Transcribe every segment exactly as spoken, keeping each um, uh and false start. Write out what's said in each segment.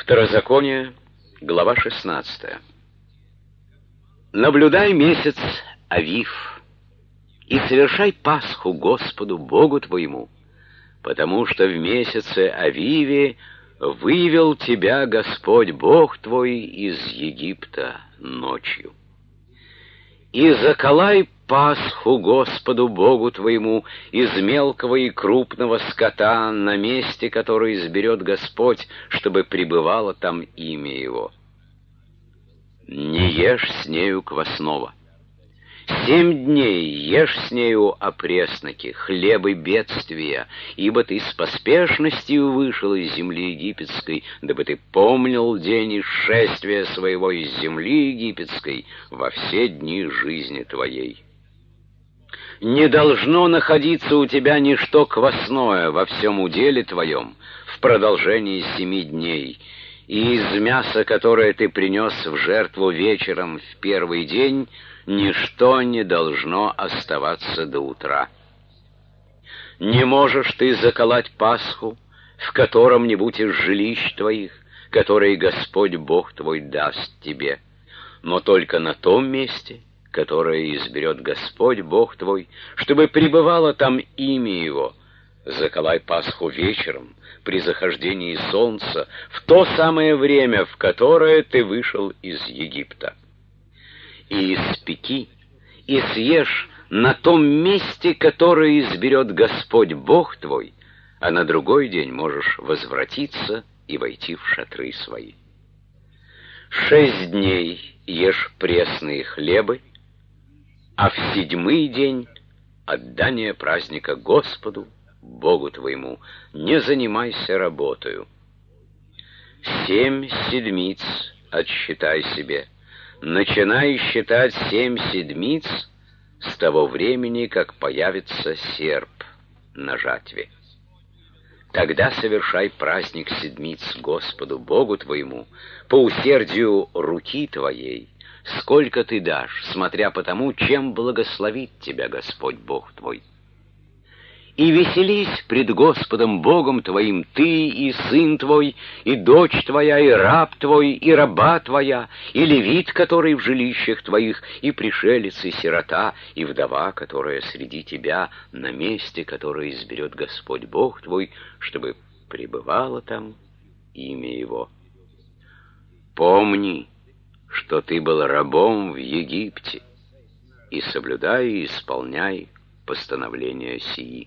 Второзаконие, глава шестнадцатая. Наблюдай месяц Авив и совершай Пасху Господу Богу твоему, потому что в месяце Авиве вывел тебя Господь Бог твой из Египта ночью. И заколай Пасху Господу Богу твоему из мелкого и крупного скота на месте, которое изберет Господь, чтобы пребывало там имя Его. Не ешь с нею квасного. Семь дней ешь с нею опресноки, хлебы бедствия, ибо ты с поспешностью вышел из земли египетской, дабы ты помнил день исшествия своего из земли египетской во все дни жизни твоей. Не должно находиться у тебя ничто квасное во всем уделе твоем в продолжении семи дней, и из мяса, которое ты принес в жертву вечером в первый день, ничто не должно оставаться до утра. Не можешь ты заколоть Пасху в котором-нибудь из жилищ твоих, которые Господь Бог твой даст тебе, но только на том месте, которое изберет Господь Бог твой, чтобы пребывало там имя Его. Заколай Пасху вечером, при захождении солнца, в то самое время, в которое ты вышел из Египта. И испеки, и съешь на том месте, которое изберет Господь Бог твой, а на другой день можешь возвратиться и войти в шатры свои. Шесть дней ешь пресные хлебы, а в седьмый день отдание праздника Господу Богу твоему, не занимайся работою. Семь седмиц отсчитай себе, начинай считать семь седмиц с того времени, как появится серп на жатве. Тогда совершай праздник седмиц Господу Богу твоему по усердию руки твоей, сколько ты дашь, смотря по тому, чем благословит тебя Господь Бог твой. И веселись пред Господом Богом твоим ты и сын твой, и дочь твоя, и раб твой, и раба твоя, и левит, который в жилищах твоих, и пришелец, и сирота, и вдова, которая среди тебя на месте, которое изберет Господь Бог твой, чтобы пребывало там имя Его. Помни, что ты был рабом в Египте, и соблюдай и исполняй постановления сии.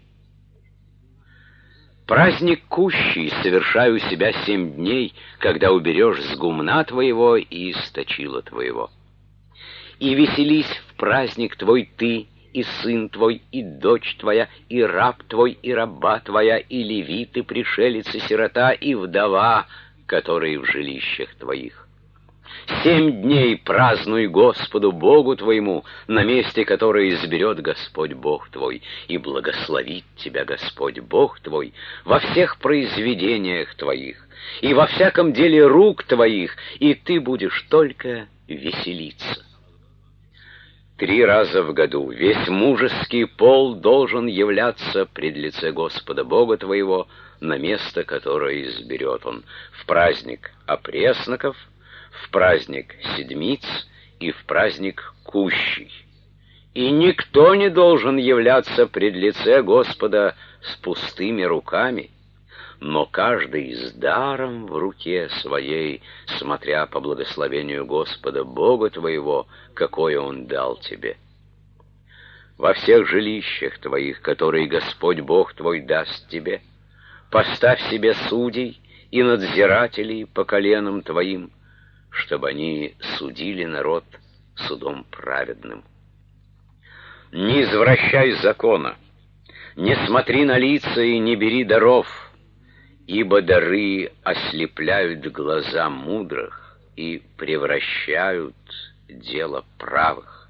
Праздник кущий совершай у себя семь дней, когда уберешь с гумна твоего и из точила твоего. И веселись в праздник твой ты, и сын твой, и дочь твоя, и раб твой, и раба твоя, и левит, и пришелец, и сирота, и вдова, которые в жилищах твоих. Семь дней празднуй Господу Богу твоему на месте, которое изберет Господь Бог твой, и благословит тебя Господь Бог твой во всех произведениях твоих и во всяком деле рук твоих, и ты будешь только веселиться. Три раза в году весь мужеский пол должен являться пред лице Господа Бога твоего на место, которое изберет Он, в праздник опресноков, в праздник седмиц и в праздник кущий. И никто не должен являться пред лице Господа с пустыми руками, но каждый с даром в руке своей, смотря по благословению Господа Бога твоего, какое Он дал тебе. Во всех жилищах твоих, которые Господь Бог твой даст тебе, поставь себе судей и надзирателей по коленам твоим, чтобы они судили народ судом праведным. Не извращай закона, не смотри на лица и не бери даров, ибо дары ослепляют глаза мудрых и превращают дело правых.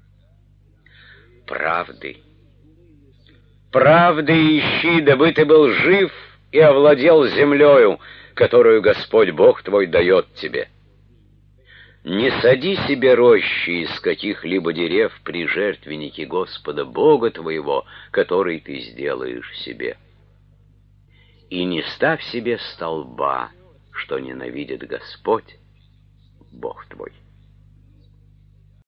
Правды. Правды ищи, дабы ты был жив и овладел землею, которую Господь Бог твой дает тебе. Не сади себе рощи из каких-либо дерев при жертвеннике Господа Бога твоего, который ты сделаешь себе. И не ставь себе столба, что ненавидит Господь, Бог твой.